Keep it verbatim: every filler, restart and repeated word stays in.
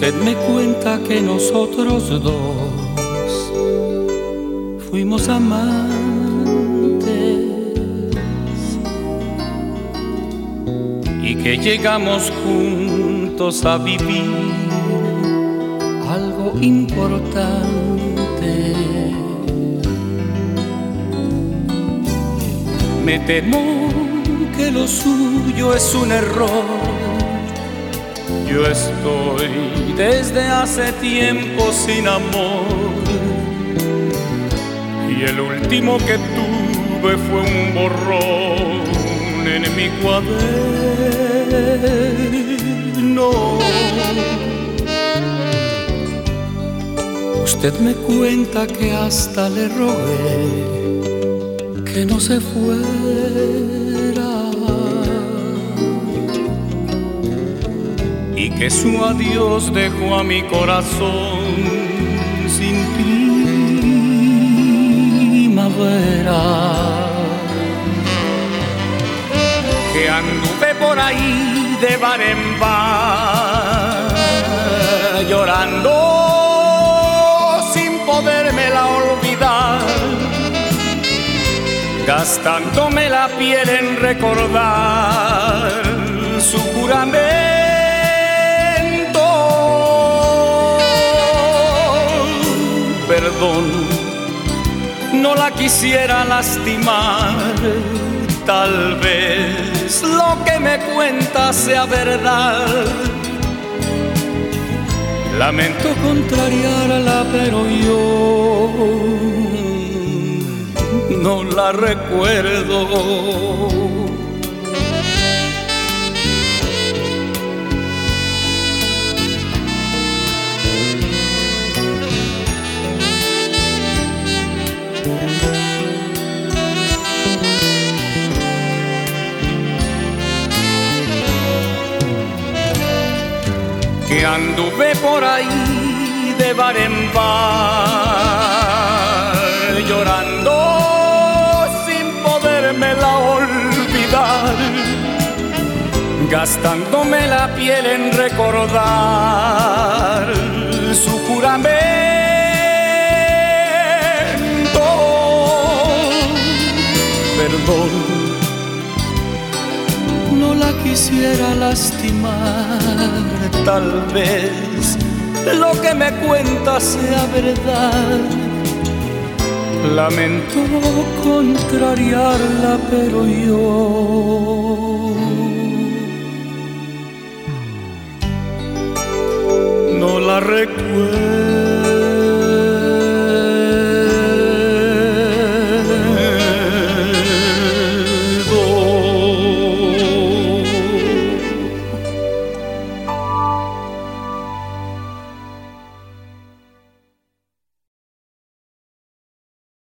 Usted me cuenta que nosotros dos fuimos amantes y que llegamos juntos a vivir algo importante. Me temo que lo suyo es un error. Yo estoy desde hace tiempo sin amor y el último que tuve fue un borrón en mi cuaderno. Usted me cuenta que hasta le rogué que no se fuera y que su adiós dejó a mi corazón sin primavera. Que anduve por ahí de bar en bar llorando sin podérmela olvidar, gastándome la piel en recordar su juramento. Perdón, no la quisiera lastimar, tal vez lo que me cuenta sea verdad. Lamento contrariarla, pero yo no la recuerdo. Que anduve por ahí de bar en bar llorando sin podérmela olvidar, gastándome la piel en recordar su juramento. Perdón, no la quisiera lastimar, tal vez lo que me cuenta sea verdad. Lamento contrariarla, pero yo no la recuerdo.